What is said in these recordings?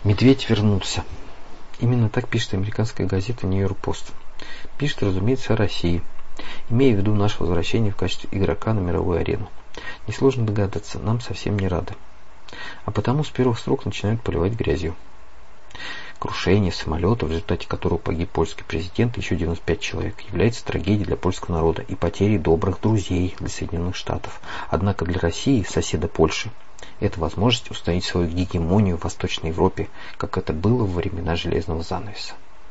Медведь вернулся. Именно так пишет американская газета «Нью-Йорк Пост». Пишет, разумеется, о России, имея в виду наше возвращение в качестве игрока на мировую арену. Несложно догадаться, нам совсем не рады. А потому с первых строк начинают поливать грязью. Крушение самолета, в результате которого погиб польский президент и еще 95 человек, является трагедией для польского народа и потерей добрых друзей для Соединенных Штатов. Однако для России, соседа Польши, это возможность установить свою гегемонию в Восточной Европе, как это было во времена Железного занавеса.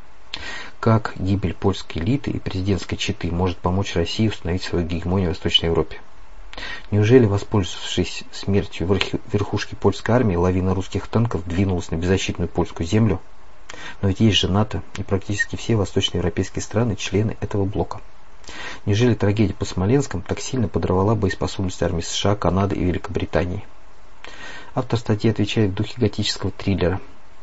Как гибель польской элиты и президентской четы может помочь России установить свою гегемонию в Восточной Европе? Неужели, воспользовавшись смертью верхушки польской армии, лавина русских танков двинулась на беззащитную польскую землю? Но ведь есть же НАТО, и практически все восточноевропейские страны члены этого блока. Неужели трагедия под Смоленском так сильно подорвала боеспособность армий США, Канады и Великобритании? Автор статьи отвечает в духе готического триллера.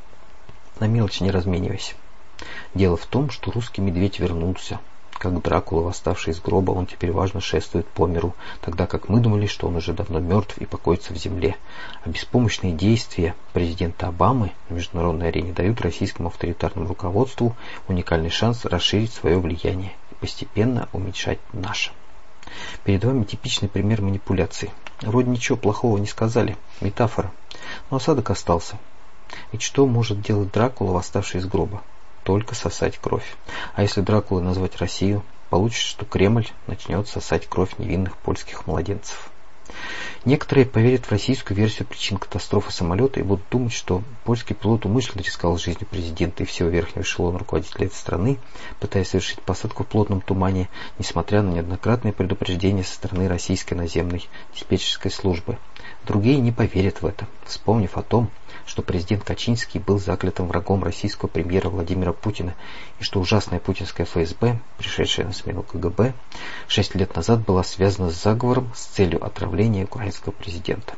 На мелочи не разменивайся. Дело в том, что русский медведь вернулся. Как Дракула, восставший из гроба, он теперь важно шествует по миру, тогда как мы думали, что он уже давно мертв и покоится в земле. А беспомощные действия президента Обамы на международной арене дают российскому авторитарному руководству уникальный шанс расширить свое влияние и постепенно уменьшать наше. Перед вами типичный пример манипуляции. Вроде ничего плохого не сказали, метафора, но осадок остался. Ведь что может делать Дракула, восставший из гроба? Только сосать кровь. А если Дракулой назвать Россию, получится, что Кремль начнет сосать кровь невинных польских младенцев. Некоторые поверят в российскую версию причин катастрофы самолета и будут думать, что польский пилот умышленно рисковал жизнью президента и всего верхнего эшелона руководителя этой страны, пытаясь совершить посадку в плотном тумане, несмотря на неоднократные предупреждения со стороны российской наземной диспетчерской службы. Другие не поверят в это, вспомнив о том, что президент Качинский был заклятым врагом российского премьера Владимира Путина и что ужасная путинская ФСБ, пришедшая на смену КГБ, 6 лет назад была связана с заговором с целью отравления украинского президента.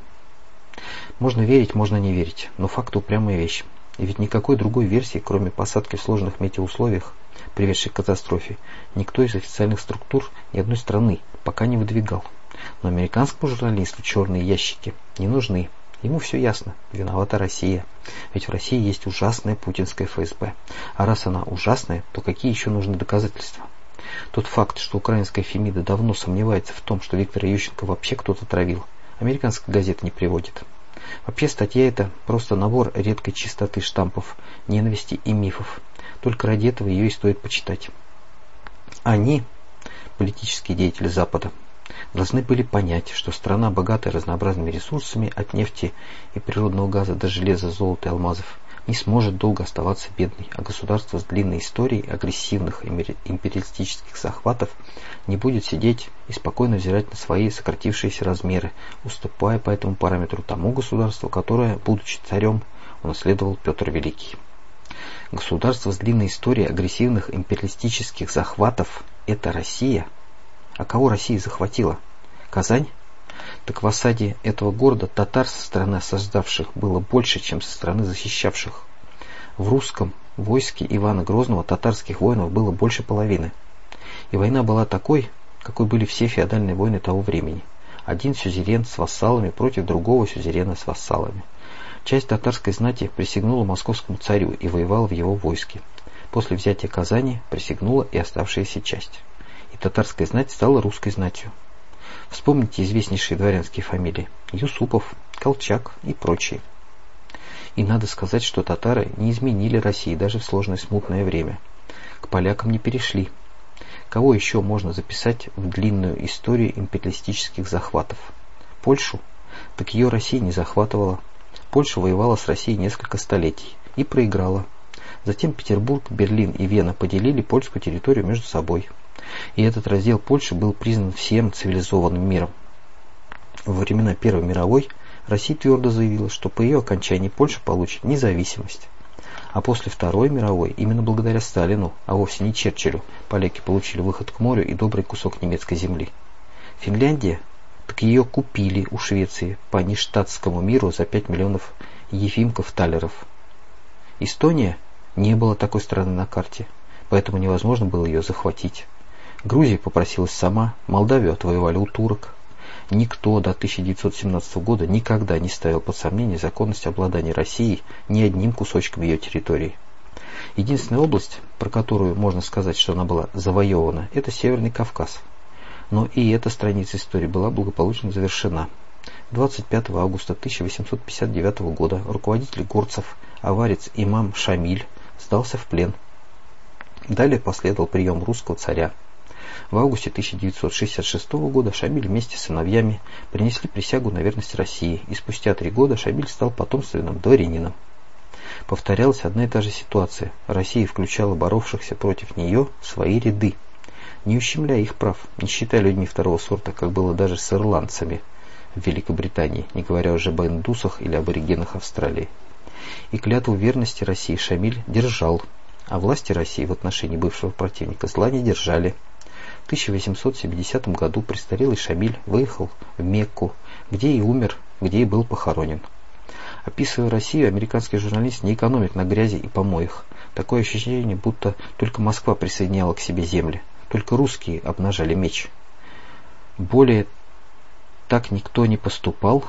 Можно верить, можно не верить, но факт упрямая вещь. И ведь никакой другой версии, кроме посадки в сложных метеоусловиях, приведшей к катастрофе, никто из официальных структур ни одной страны пока не выдвигал. Но американскому журналисту черные ящики не нужны. Ему все ясно. Виновата Россия. Ведь в России есть ужасная путинская ФСБ. А раз она ужасная, то какие еще нужны доказательства? Тот факт, что украинская Фемида давно сомневается в том, что Виктора Ющенко вообще кто-то травил, американская газета не приводит. Вообще статья эта просто набор редкой чистоты штампов, ненависти и мифов. Только ради этого ее и стоит почитать. Они, политические деятели Запада, должны были понять, что страна, богатая разнообразными ресурсами от нефти и природного газа до железа, золота и алмазов, не сможет долго оставаться бедной, а государство с длинной историей агрессивных империалистических захватов не будет сидеть и спокойно взирать на свои сократившиеся размеры, уступая по этому параметру тому государству, которое, будучи царем, унаследовал Петр Великий. Государство с длинной историей агрессивных империалистических захватов – это Россия. А кого Россия захватила? Казань? Так в осаде этого города татар со стороны осаждавших было больше, чем со стороны защищавших. В русском войске Ивана Грозного татарских воинов было больше половины. И война была такой, какой были все феодальные войны того времени. Один сюзерен с вассалами против другого сюзерена с вассалами. Часть татарской знати присягнула московскому царю и воевала в его войске. После взятия Казани присягнула и оставшаяся часть. И татарская знать стала русской знатью. Вспомните известнейшие дворянские фамилии: Юсупов, Колчак и прочие. И надо сказать, что татары не изменили России даже в сложное смутное время. К полякам не перешли. Кого еще можно записать в длинную историю империалистических захватов? Польшу? Так ее Россия не захватывала. Польша воевала с Россией несколько столетий и проиграла. Затем Петербург, Берлин и Вена поделили польскую территорию между собой. И этот раздел Польши был признан всем цивилизованным миром. Во времена Первой мировой Россия твердо заявила, что по ее окончании Польша получит независимость. А после Второй мировой, именно благодаря Сталину, а вовсе не Черчиллю, поляки получили выход к морю и добрый кусок немецкой земли. Финляндия? Так ее купили у Швеции по нештатскому миру за 5 миллионов ефимков-талеров. Эстония? Не было такой страны на карте, поэтому невозможно было ее захватить. Грузия попросилась сама, Молдавию отвоевали у турок. Никто до 1917 года никогда не ставил под сомнение законность обладания Россией ни одним кусочком ее территории. Единственная область, про которую можно сказать, что она была завоевана, это Северный Кавказ. Но и эта страница истории была благополучно завершена. 25 августа 1859 года руководитель горцев, аварец имам Шамиль, сдался в плен. Далее последовал прием русского царя. В августе 1966 года Шамиль вместе с сыновьями принесли присягу на верность России, и спустя 3 года Шамиль стал потомственным дворянином. Повторялась одна и та же ситуация. Россия включала боровшихся против нее в свои ряды, не ущемляя их прав, не считая людьми второго сорта, как было даже с ирландцами в Великобритании, не говоря уже об индусах или аборигенах Австралии. И клятву верности России Шамиль держал, а власти России в отношении бывшего противника зла не держали. В 1870 году престарелый Шамиль выехал в Мекку, где и умер, где и был похоронен. Описывая Россию, американский журналист не экономит на грязи и помоях. Такое ощущение, будто только Москва присоединяла к себе земли, только русские обнажали меч. Более так никто не поступал.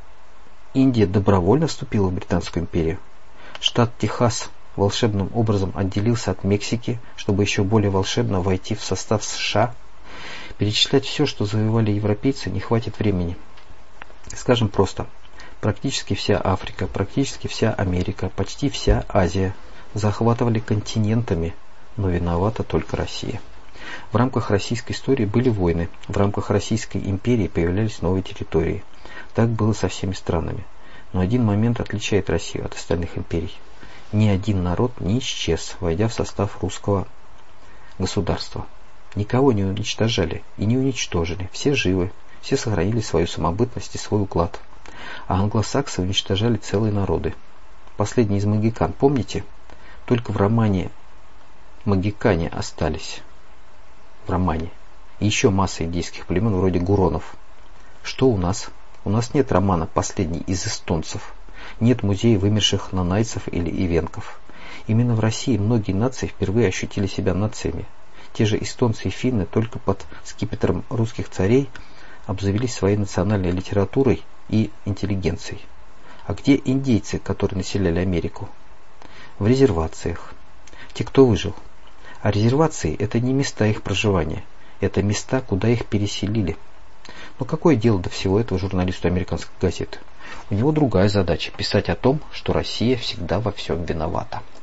Индия добровольно вступила в Британскую империю. Штат Техас волшебным образом отделился от Мексики, чтобы еще более волшебно войти в состав США. Перечислять все, что завоевали европейцы, не хватит времени. Скажем просто. Практически вся Африка, практически вся Америка, почти вся Азия захватывали континентами, но виновата только Россия. В рамках российской истории были войны, в рамках Российской империи появлялись новые территории. Так было со всеми странами. Но один момент отличает Россию от остальных империй. Ни один народ не исчез, войдя в состав русского государства. Никого не уничтожали и не уничтожили. Все живы, все сохранили свою самобытность и свой уклад. А англосаксы уничтожали целые народы. Последний из магикан, помните? Только в романе магикане остались. В романе. И еще масса индейских племен вроде гуронов. Что у нас? У нас нет романа «Последний из эстонцев». Нет музея вымерших нанайцев или ивенков. Именно в России многие нации впервые ощутили себя нациями. Те же эстонцы и финны только под скипетром русских царей обзавелись своей национальной литературой и интеллигенцией. А где индейцы, которые населяли Америку? В резервациях. Те, кто выжил. А резервации – это не места их проживания. Это места, куда их переселили. Но какое дело до всего этого журналисту американской газеты? У него другая задача – писать о том, что Россия всегда во всем виновата.